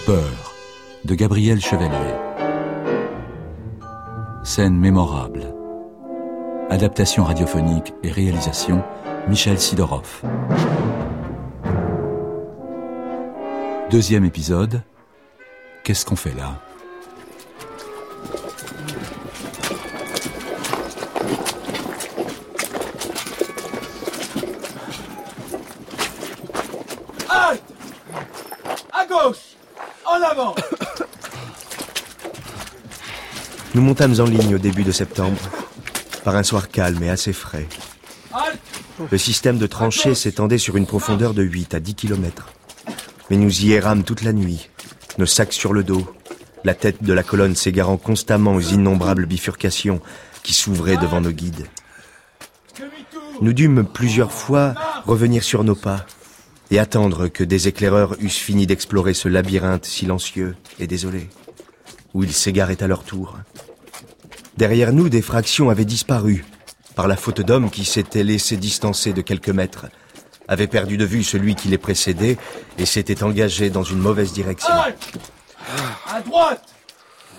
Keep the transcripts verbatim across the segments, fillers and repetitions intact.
Peur, de Gabriel Chevalier. Scène mémorable. Adaptation radiophonique et réalisation, Michel Sidorov. Deuxième épisode. Qu'est-ce qu'on fait là ? Halte ! À gauche ! En avant ! Nous montâmes en ligne au début de septembre, par un soir calme et assez frais. Le système de tranchées s'étendait sur une profondeur de huit à dix kilomètres. Mais nous y errâmes toute la nuit, nos sacs sur le dos, la tête de la colonne s'égarant constamment aux innombrables bifurcations qui s'ouvraient devant nos guides. Nous dûmes plusieurs fois revenir sur nos pas et attendre que des éclaireurs eussent fini d'explorer ce labyrinthe silencieux et désolé, où ils s'égaraient à leur tour. Derrière nous, des fractions avaient disparu, par la faute d'hommes qui s'étaient laissés distancer de quelques mètres, avaient perdu de vue celui qui les précédait et s'étaient engagés dans une mauvaise direction. Halte ! À droite ! Marche !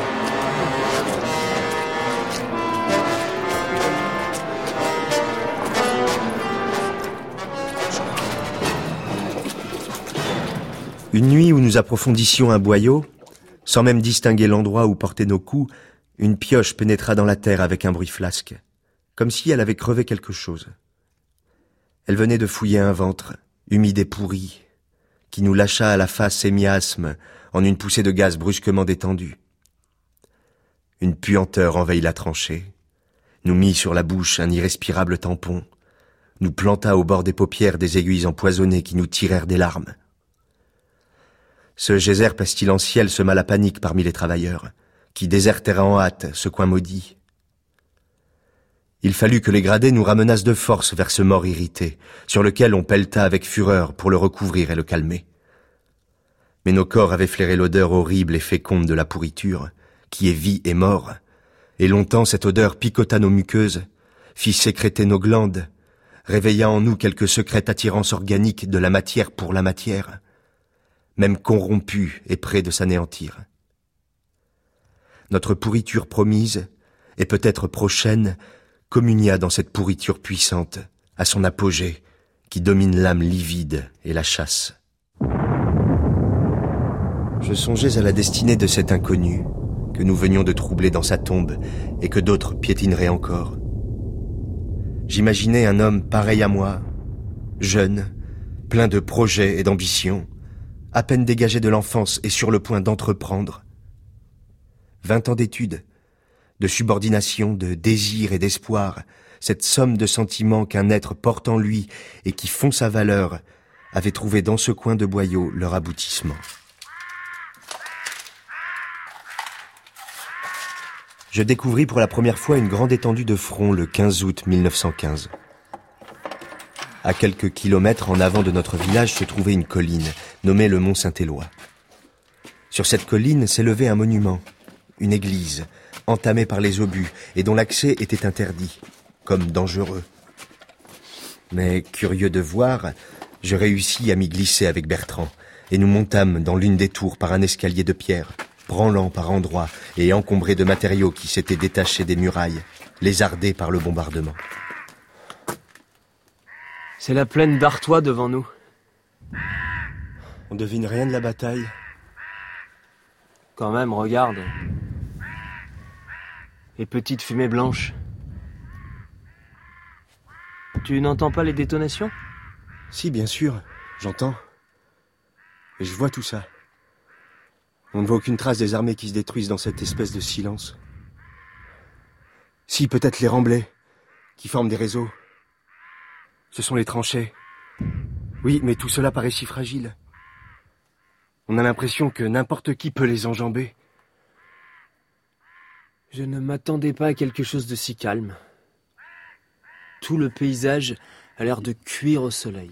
Une nuit où nous approfondissions un boyau, sans même distinguer l'endroit où portaient nos coups, une pioche pénétra dans la terre avec un bruit flasque, comme si elle avait crevé quelque chose. Elle venait de fouiller un ventre, humide et pourri, qui nous lâcha à la face et miasme en une poussée de gaz brusquement détendue. Une puanteur envahit la tranchée, nous mit sur la bouche un irrespirable tampon, nous planta au bord des paupières des aiguilles empoisonnées qui nous tirèrent des larmes. Ce geyser pestilentiel sema la panique parmi les travailleurs, qui désertèrent en hâte ce coin maudit. Il fallut que les gradés nous ramenassent de force vers ce mort irrité, sur lequel on pelleta avec fureur pour le recouvrir et le calmer. Mais nos corps avaient flairé l'odeur horrible et féconde de la pourriture, qui est vie et mort, et longtemps cette odeur picota nos muqueuses, fit sécréter nos glandes, réveilla en nous quelque secrète attirance organique de la matière pour la matière, même corrompue et près de s'anéantir. Notre pourriture promise, et peut-être prochaine, communia dans cette pourriture puissante, à son apogée, qui domine l'âme livide et la chasse. Je songeais à la destinée de cet inconnu, que nous venions de troubler dans sa tombe, et que d'autres piétineraient encore. J'imaginais un homme pareil à moi, jeune, plein de projets et d'ambitions, à peine dégagé de l'enfance et sur le point d'entreprendre. Vingt ans d'études, de subordination, de désir et d'espoir, cette somme de sentiments qu'un être porte en lui et qui font sa valeur, avait trouvé dans ce coin de boyau leur aboutissement. Je découvris pour la première fois une grande étendue de front le quinze août mille neuf cent quinze. À quelques kilomètres en avant de notre village se trouvait une colline, nommée le Mont Saint-Éloi. Sur cette colline s'élevait un monument, une église, entamée par les obus et dont l'accès était interdit, comme dangereux. Mais curieux de voir, je réussis à m'y glisser avec Bertrand, et nous montâmes dans l'une des tours par un escalier de pierre, branlant par endroits et encombré de matériaux qui s'étaient détachés des murailles, lézardés par le bombardement. C'est la plaine d'Artois devant nous. On devine rien de la bataille. Quand même, regarde. Les petites fumées blanches. Tu n'entends pas les détonations ? Si, bien sûr, j'entends. Et je vois tout ça. On ne voit aucune trace des armées qui se détruisent dans cette espèce de silence. Si, peut-être les remblais, qui forment des réseaux. Ce sont les tranchées. Oui, mais tout cela paraît si fragile. On a l'impression que n'importe qui peut les enjamber. Je ne m'attendais pas à quelque chose de si calme. Tout le paysage a l'air de cuire au soleil.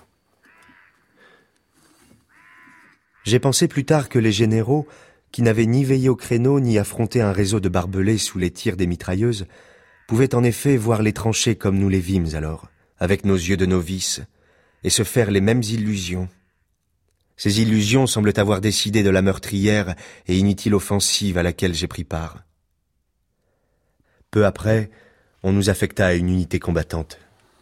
J'ai pensé plus tard que les généraux, qui n'avaient ni veillé au créneau ni affronté un réseau de barbelés sous les tirs des mitrailleuses, pouvaient en effet voir les tranchées comme nous les vîmes alors, avec nos yeux de novices, et se faire les mêmes illusions. Ces illusions semblent avoir décidé de la meurtrière et inutile offensive à laquelle j'ai pris part. Peu après, on nous affecta à une unité combattante.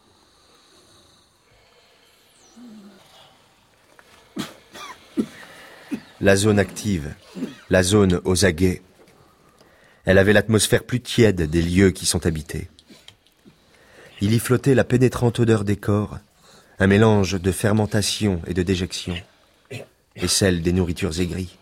La zone active, la zone aux aguets. Elle avait l'atmosphère plus tiède des lieux qui sont habités. Il y flottait la pénétrante odeur des corps, un mélange de fermentation et de déjection, et celle des nourritures aigries.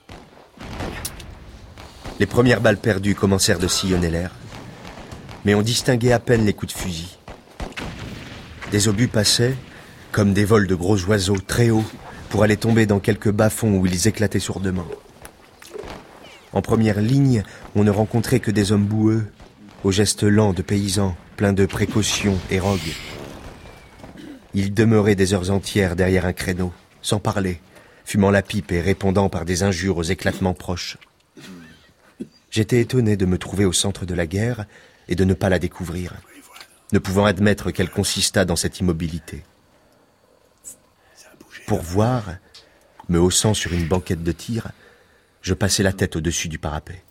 Les premières balles perdues commencèrent de sillonner l'air, mais on distinguait à peine les coups de fusil. Des obus passaient, comme des vols de gros oiseaux très hauts, pour aller tomber dans quelques bas-fonds où ils éclataient sourdement. En première ligne, on ne rencontrait que des hommes boueux, aux gestes lents de paysans, pleins de précautions et rogues. Ils demeuraient des heures entières derrière un créneau, sans parler, fumant la pipe et répondant par des injures aux éclatements proches. J'étais étonné de me trouver au centre de la guerre et de ne pas la découvrir, ne pouvant admettre qu'elle consistât dans cette immobilité. Pour voir, me haussant sur une banquette de tir, je passai la tête au-dessus du parapet.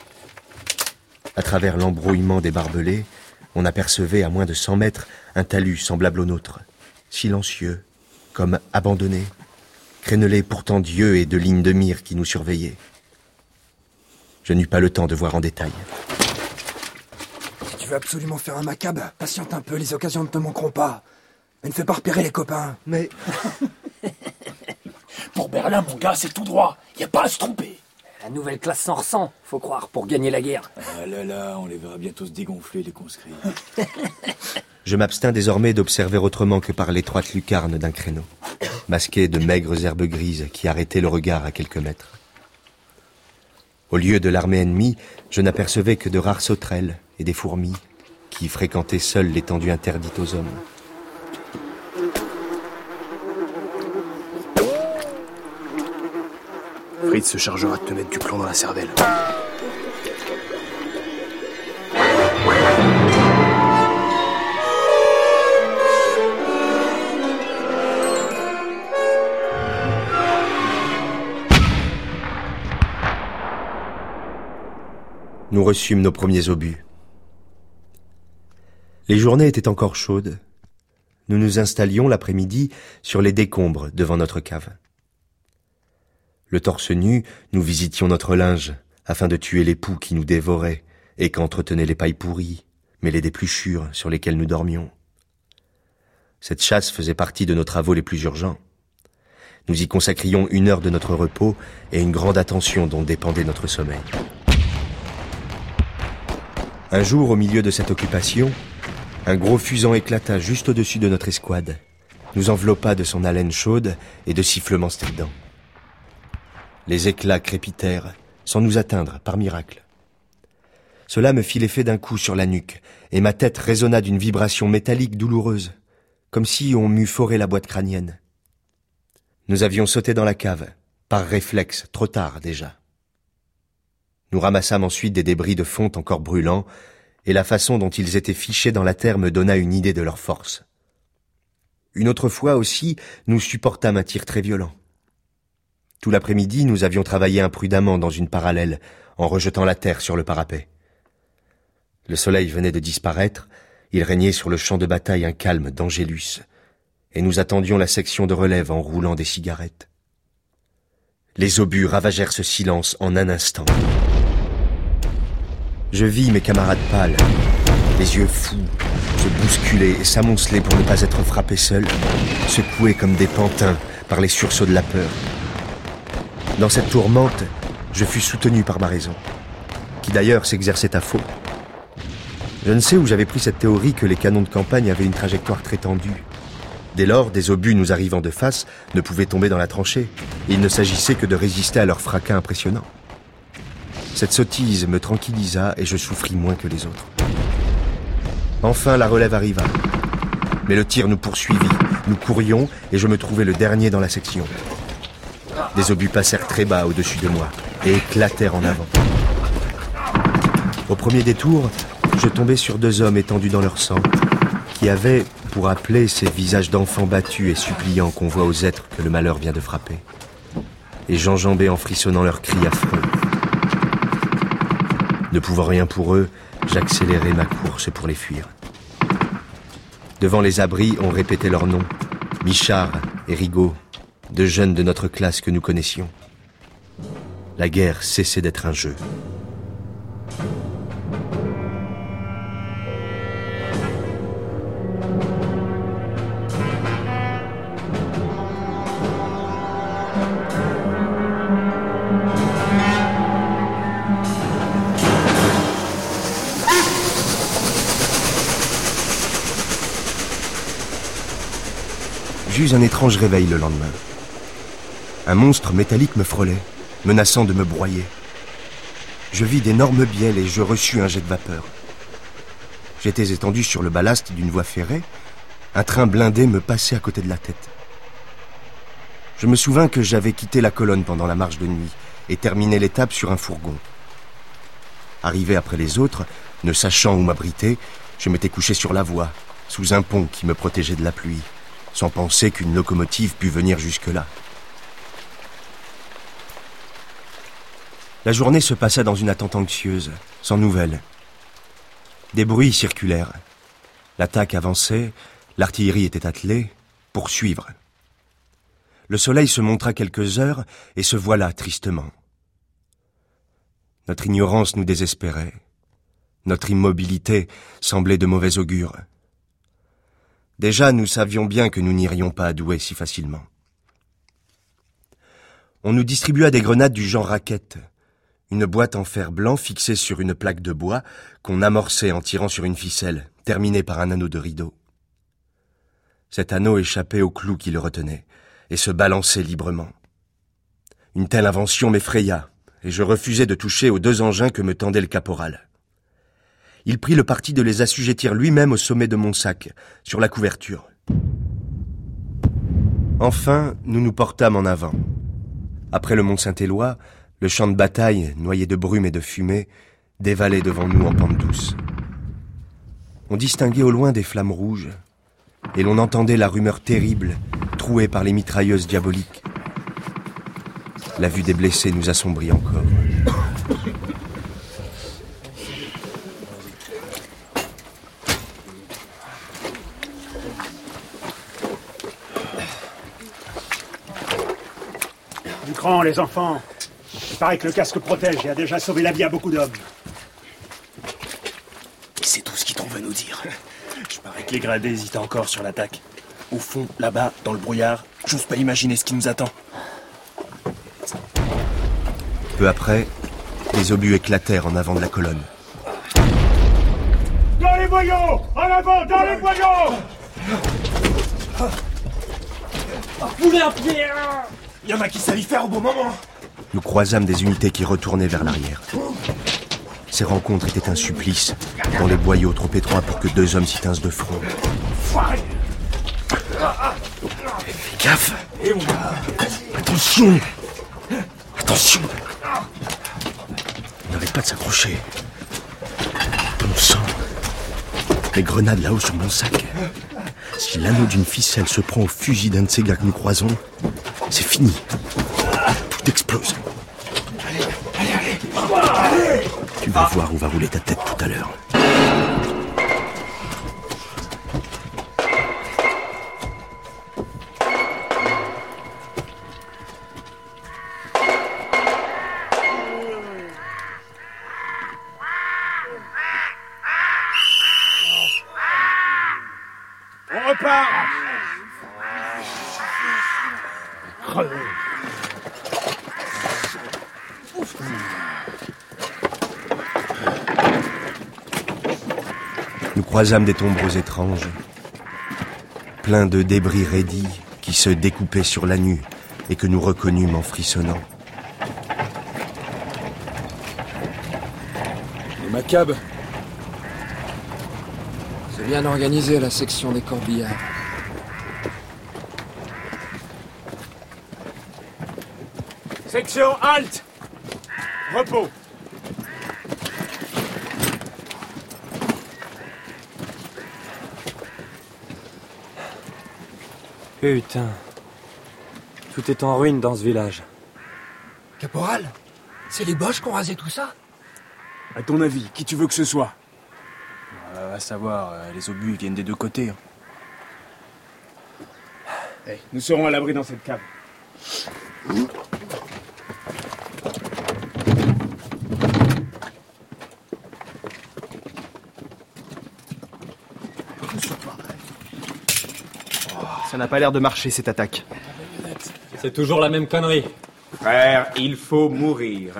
À travers l'embrouillement des barbelés, on apercevait à moins de cent mètres un talus semblable au nôtre, silencieux, comme abandonné, crénelé pourtant d'yeux et de lignes de mire qui nous surveillaient. Je n'eus pas le temps de voir en détail. Si tu veux absolument faire un macabre, patiente un peu, les occasions ne te manqueront pas. Mais ne fais pas repérer les copains. Mais... Pour Berlin, mon gars, c'est tout droit. Y a pas à se tromper. La nouvelle classe s'en ressent, faut croire, pour gagner la guerre. Ah là là, on les verra bientôt se dégonfler, les conscrits. Je m'abstins désormais d'observer autrement que par l'étroite lucarne d'un créneau, masqué de maigres herbes grises qui arrêtaient le regard à quelques mètres. Au lieu de l'armée ennemie, je n'apercevais que de rares sauterelles et des fourmis qui fréquentaient seules l'étendue interdite aux hommes. Fritz se chargera de te mettre du plomb dans la cervelle. Nous reçûmes nos premiers obus. Les journées étaient encore chaudes. Nous nous installions l'après-midi sur les décombres devant notre cave. Le torse nu, nous visitions notre linge, afin de tuer les poux qui nous dévoraient et qu'entretenaient les pailles pourries, mêlées d'épluchures sur lesquelles nous dormions. Cette chasse faisait partie de nos travaux les plus urgents. Nous y consacrions une heure de notre repos et une grande attention dont dépendait notre sommeil. Un jour, au milieu de cette occupation, un gros fusan éclata juste au-dessus de notre escouade, nous enveloppa de son haleine chaude et de sifflements stridents. Les éclats crépitèrent, sans nous atteindre, par miracle. Cela me fit l'effet d'un coup sur la nuque, et ma tête résonna d'une vibration métallique douloureuse, comme si on m'eût foré la boîte crânienne. Nous avions sauté dans la cave, par réflexe, trop tard déjà. Nous ramassâmes ensuite des débris de fonte encore brûlants, et la façon dont ils étaient fichés dans la terre me donna une idée de leur force. Une autre fois aussi, nous supportâmes un tir très violent. Tout l'après-midi, nous avions travaillé imprudemment dans une parallèle, en rejetant la terre sur le parapet. Le soleil venait de disparaître, il régnait sur le champ de bataille un calme d'Angélus, et nous attendions la section de relève en roulant des cigarettes. Les obus ravagèrent ce silence en un instant. Je vis mes camarades pâles, les yeux fous, se bousculer et s'amonceler pour ne pas être frappés seuls, secoués comme des pantins par les sursauts de la peur. Dans cette tourmente, je fus soutenu par ma raison, qui d'ailleurs s'exerçait à faux. Je ne sais où j'avais pris cette théorie que les canons de campagne avaient une trajectoire très tendue. Dès lors, des obus nous arrivant de face ne pouvaient tomber dans la tranchée, et il ne s'agissait que de résister à leur fracas impressionnant. Cette sottise me tranquillisa et je souffris moins que les autres. Enfin, la relève arriva. Mais le tir nous poursuivit, nous courions et je me trouvais le dernier dans la section. Des obus passèrent très bas au-dessus de moi et éclatèrent en avant. Au premier détour, je tombais sur deux hommes étendus dans leur sang, qui avaient, pour appeler ces visages d'enfants battus et suppliants qu'on voit aux êtres que le malheur vient de frapper, et j'enjambais en frissonnant leurs cris affreux. Ne pouvant rien pour eux, j'accélérais ma course pour les fuir. Devant les abris, on répétait leurs noms. Michard et Rigaud, deux jeunes de notre classe que nous connaissions. La guerre cessait d'être un jeu. J'eus un étrange réveil le lendemain. Un monstre métallique me frôlait, menaçant de me broyer. Je vis d'énormes bielles et je reçus un jet de vapeur. J'étais étendu sur le ballast d'une voie ferrée. Un train blindé me passait à côté de la tête. Je me souvins que j'avais quitté la colonne pendant la marche de nuit et terminé l'étape sur un fourgon. Arrivé après les autres, ne sachant où m'abriter, je m'étais couché sur la voie, sous un pont qui me protégeait de la pluie, sans penser qu'une locomotive pût venir jusque-là. La journée se passa dans une attente anxieuse, sans nouvelles. Des bruits circulèrent. L'attaque avançait, l'artillerie était attelée, poursuivre. Le soleil se montra quelques heures et se voila tristement. Notre ignorance nous désespérait. Notre immobilité semblait de mauvais augure. Déjà, nous savions bien que nous n'irions pas à Douai si facilement. On nous distribua des grenades du genre raquette, une boîte en fer blanc fixée sur une plaque de bois qu'on amorçait en tirant sur une ficelle, terminée par un anneau de rideau. Cet anneau échappait au clou qui le retenait et se balançait librement. Une telle invention m'effraya et je refusai de toucher aux deux engins que me tendait le caporal. Il prit le parti de les assujettir lui-même au sommet de mon sac, sur la couverture. Enfin, nous nous portâmes en avant. Après le Mont-Saint-Éloi, le champ de bataille, noyé de brume et de fumée, dévalait devant nous en pente douce. On distinguait au loin des flammes rouges, et l'on entendait la rumeur terrible, trouée par les mitrailleuses diaboliques. La vue des blessés nous assombrit encore. Du cran, les enfants. Il paraît que le casque protège et a déjà sauvé la vie à beaucoup d'hommes. C'est tout ce qu'ils t'ont veut nous dire. Je parie que les gradés hésitent encore sur l'attaque. Au fond, là-bas, dans le brouillard, j'ose pas imaginer ce qui nous attend. Peu après, les obus éclatèrent en avant de la colonne. Dans les boyaux! En avant, dans les boyaux! Foulez un pied! Il y en a qui savent y faire au bon moment. Nous croisâmes des unités qui retournaient vers l'arrière. Ces rencontres étaient un supplice, dans les boyaux trop étroits pour que deux hommes s'y tinssent de front. Fais gaffe! Attention! Attention! On n'arrête pas de s'accrocher. Bon sang! Les grenades là-haut sur mon sac. Si l'anneau d'une ficelle se prend au fusil d'un de ces gars que nous croisons, c'est fini. Tout explose. Allez, allez, allez, allez. Tu vas voir où va rouler ta tête tout à l'heure. On repart! Crevé. Nous croisâmes des tombereaux étranges, pleins de débris raidis qui se découpaient sur la nue et que nous reconnûmes en frissonnant. Les Macabes. C'est bien organisé, la section des corbillards. Section halte! Repos! Putain. Tout est en ruine dans ce village. Caporal, c'est les Boches qui ont rasé tout ça? À ton avis, qui tu veux que ce soit? Euh, à savoir, euh, les obus viennent des deux côtés. Hey, nous serons à l'abri dans cette cave. Ça n'a pas l'air de marcher, cette attaque. C'est toujours la même connerie. Frère, il faut mourir.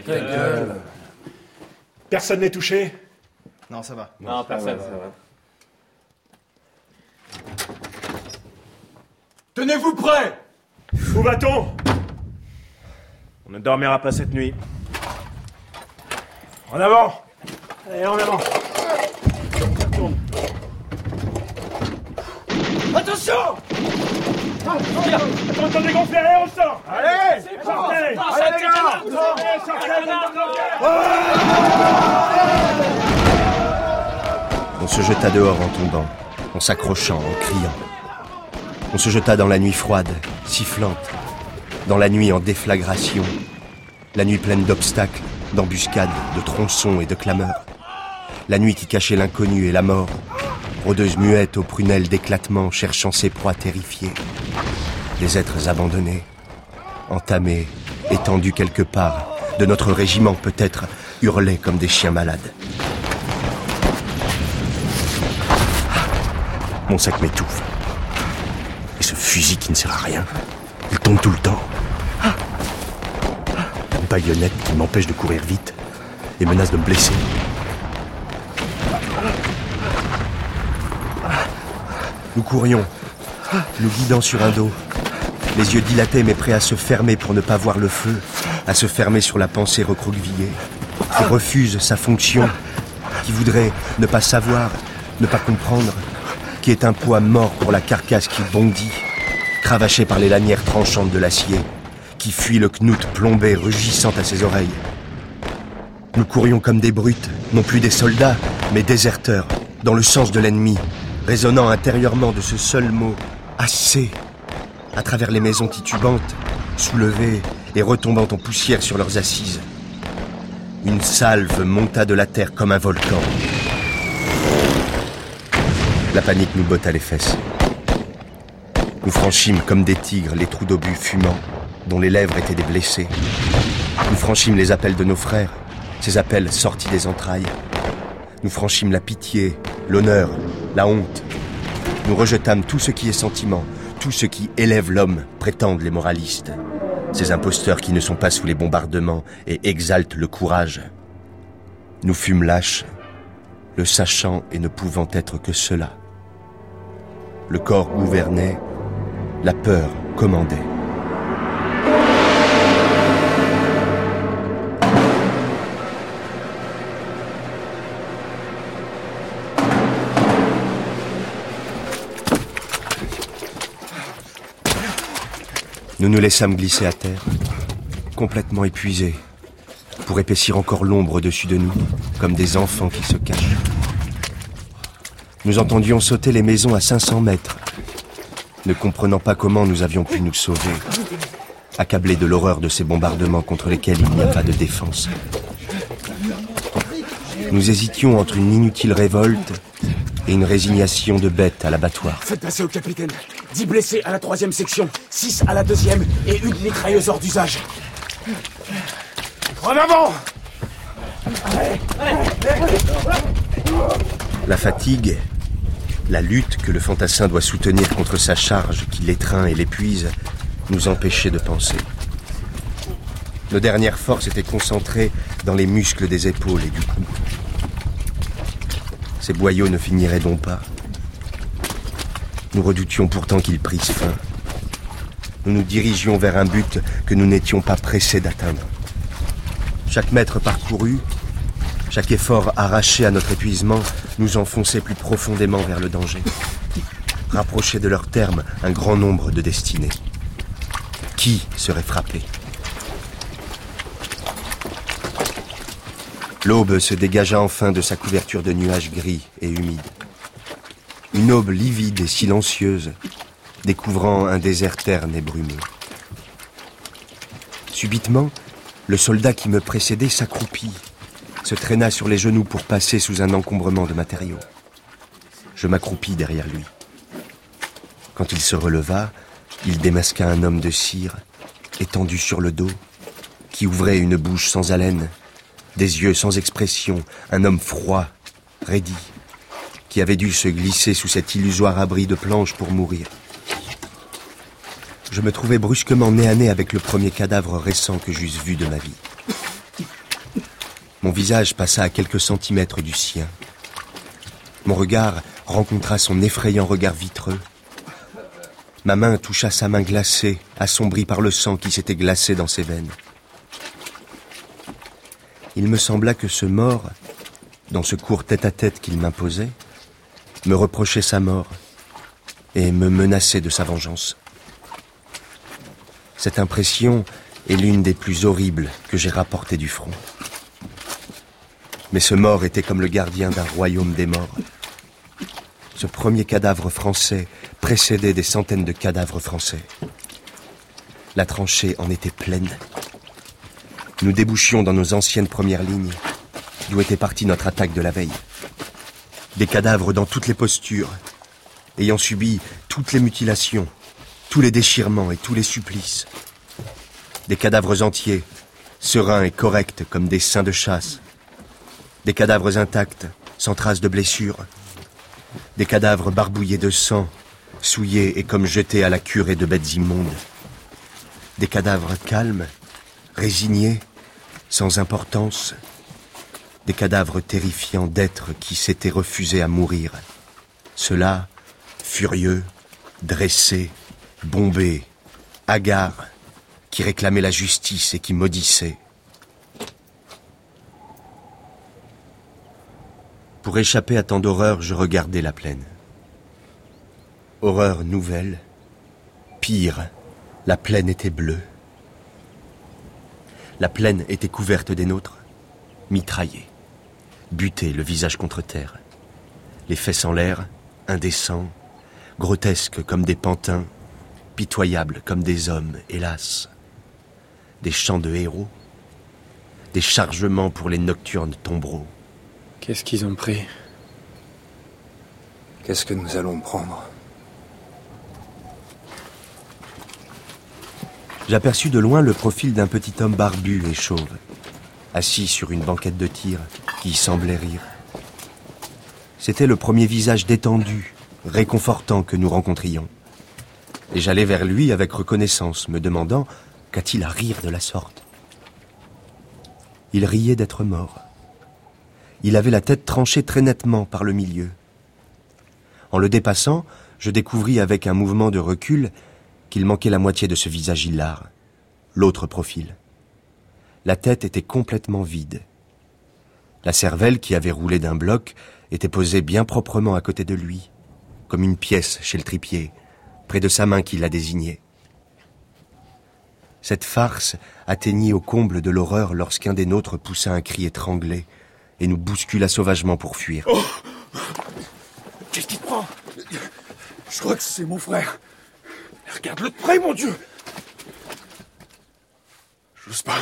Personne n'est touché? Non, ça va. Non, personne. Ça va. Tenez-vous prêts! Où va-t-on? On ne dormira pas cette nuit. En avant! Allez, en avant. Tourne. Attention! Attention de dégonfler, allez, on sort! Allez! Sortez! Allez, les gars! Allez, sortez! On se jeta dehors en tombant, en s'accrochant, en criant. On se jeta dans la nuit froide, sifflante, dans la nuit en déflagration, la nuit pleine d'obstacles, d'embuscades, de tronçons et de clameurs, la nuit qui cachait l'inconnu et la mort, rôdeuse muette aux prunelles d'éclatement cherchant ses proies terrifiées, des êtres abandonnés, entamés, étendus quelque part, de notre régiment peut-être, hurlaient comme des chiens malades. Mon sac m'étouffe. Et ce fusil qui ne sert à rien, il tombe tout le temps. Une baïonnette qui m'empêche de courir vite et menace de me blesser. Nous courions, nous guidant sur un dos, les yeux dilatés mais prêts à se fermer pour ne pas voir le feu, à se fermer sur la pensée recroquevillée, qui refuse sa fonction, qui voudrait ne pas savoir, ne pas comprendre, qui est un poids mort pour la carcasse qui bondit, cravachée par les lanières tranchantes de l'acier, qui fuit le knout plombé rugissant à ses oreilles. Nous courions comme des brutes, non plus des soldats, mais déserteurs, dans le sens de l'ennemi, résonnant intérieurement de ce seul mot « assez », à travers les maisons titubantes, soulevées et retombant en poussière sur leurs assises. Une salve monta de la terre comme un volcan. La panique nous botta les fesses. Nous franchîmes comme des tigres les trous d'obus fumants, dont les lèvres étaient des blessés. Nous franchîmes les appels de nos frères, ces appels sortis des entrailles. Nous franchîmes la pitié, l'honneur, la honte. Nous rejetâmes tout ce qui est sentiment, tout ce qui élève l'homme, prétendent les moralistes. Ces imposteurs qui ne sont pas sous les bombardements et exaltent le courage. Nous fûmes lâches, le sachant et ne pouvant être que cela. Le corps gouvernait, la peur commandait. Nous nous laissâmes glisser à terre, complètement épuisés, pour épaissir encore l'ombre au-dessus de nous, comme des enfants qui se cachent. Nous entendions sauter les maisons à cinq cents mètres, ne comprenant pas comment nous avions pu nous sauver, accablés de l'horreur de ces bombardements contre lesquels il n'y a pas de défense. Nous hésitions entre une inutile révolte et une résignation de bête à l'abattoir. Faites passer au capitaine. dix blessés à la troisième section, six à la deuxième et une mitrailleuse hors d'usage. En avant! La fatigue, la lutte que le fantassin doit soutenir contre sa charge qui l'étreint et l'épuise, nous empêchait de penser. Nos dernières forces étaient concentrées dans les muscles des épaules et du cou. Ces boyaux ne finiraient donc pas. Nous redoutions pourtant qu'ils prissent fin. Nous nous dirigions vers un but que nous n'étions pas pressés d'atteindre. Chaque mètre parcouru, chaque effort arraché à notre épuisement nous enfonçait plus profondément vers le danger. Rapprochait de leur terme un grand nombre de destinées. Qui serait frappé ? L'aube se dégagea enfin de sa couverture de nuages gris et humides. Une aube livide et silencieuse, découvrant un désert terne et brumeux. Subitement, Le soldat qui me précédait s'accroupit, se traîna sur les genoux pour passer sous un encombrement de matériaux. Je m'accroupis derrière lui. Quand il se releva, il démasqua un homme de cire, étendu sur le dos, qui ouvrait une bouche sans haleine, des yeux sans expression, un homme froid, raidi, qui avait dû se glisser sous cet illusoire abri de planches pour mourir. Je me trouvais brusquement nez à nez avec le premier cadavre récent que j'eusse vu de ma vie. Mon visage passa à quelques centimètres du sien. Mon regard rencontra son effrayant regard vitreux. Ma main toucha sa main glacée, assombrie par le sang qui s'était glacé dans ses veines. Il me sembla que ce mort, dans ce court tête-à-tête qu'il m'imposait, me reprochait sa mort et me menaçait de sa vengeance. Cette impression est l'une des plus horribles que j'ai rapportées du front. Mais ce mort était comme le gardien d'un royaume des morts. Ce premier cadavre français précédait des centaines de cadavres français. La tranchée en était pleine. Nous débouchions dans nos anciennes premières lignes, d'où était partie notre attaque de la veille. Des cadavres dans toutes les postures, ayant subi toutes les mutilations, tous les déchirements et tous les supplices. Des cadavres entiers, sereins et corrects comme des seins de chasse. Des cadavres intacts, sans traces de blessures. Des cadavres barbouillés de sang, souillés et comme jetés à la curée de bêtes immondes. Des cadavres calmes, résignés, sans importance. Des cadavres terrifiants d'êtres qui s'étaient refusés à mourir. Ceux-là, furieux, dressés, bombés, hagards, qui réclamaient la justice et qui maudissaient. Pour échapper à tant d'horreurs, je regardais la plaine. Horreur nouvelle. Pire, la plaine était bleue. La plaine était couverte des nôtres, mitraillés, butés, le visage contre terre, les fesses en l'air, indécents, grotesques comme des pantins, pitoyables comme des hommes, hélas. Des chants de héros, des chargements pour les nocturnes tombereaux. Qu'est-ce qu'ils ont pris? Qu'est-ce que nous allons prendre? J'aperçus de loin le profil d'un petit homme barbu et chauve, assis sur une banquette de tir, qui semblait rire. C'était le premier visage détendu, réconfortant que nous rencontrions. Et j'allai vers lui avec reconnaissance, me demandant « Qu'a-t-il à rire de la sorte ?» Il riait d'être mort. Il avait la tête tranchée très nettement par le milieu. En le dépassant, je découvris avec un mouvement de recul qu'il manquait la moitié de ce visage hilar, l'autre profil. La tête était complètement vide. La cervelle, qui avait roulé d'un bloc, était posée bien proprement à côté de lui, comme une pièce chez le tripier, près de sa main qui la désignait. Cette farce atteignit au comble de l'horreur lorsqu'un des nôtres poussa un cri étranglé et nous bouscula sauvagement pour fuir. Oh, qu'est-ce qui te prend? Je crois que c'est mon frère. Regarde-le de près, mon Dieu! J'ose pas.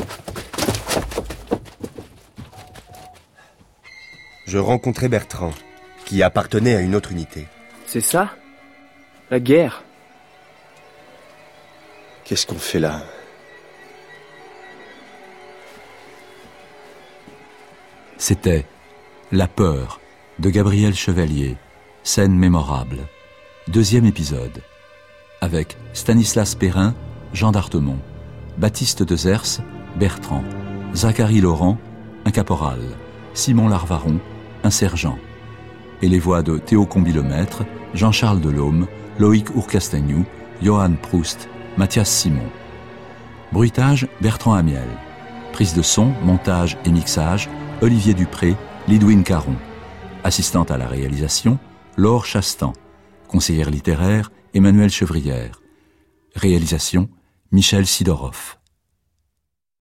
Je rencontrai Bertrand, qui appartenait à une autre unité. C'est ça? La guerre? Qu'est-ce qu'on fait là? C'était La peur de Gabriel Chevalier, scène mémorable. Deuxième épisode. Avec Stanislas Perrin, Jean d'Artemont, Baptiste de Zers, Bertrand, Zacharie Laurent, un caporal, Simon Larvaron, un sergent. Et les voix de Théo Combilomètre, Jean-Charles Delhomme, Loïc Ourcastagnou, Johan Proust, Mathias Simon. Bruitage, Bertrand Amiel. Prise de son, montage et mixage, Olivier Dupré, Lidwine Caron. Assistante à la réalisation, Laure Chastan. Conseillère littéraire, Emmanuel Chevrière. Réalisation, Michel Sidorov.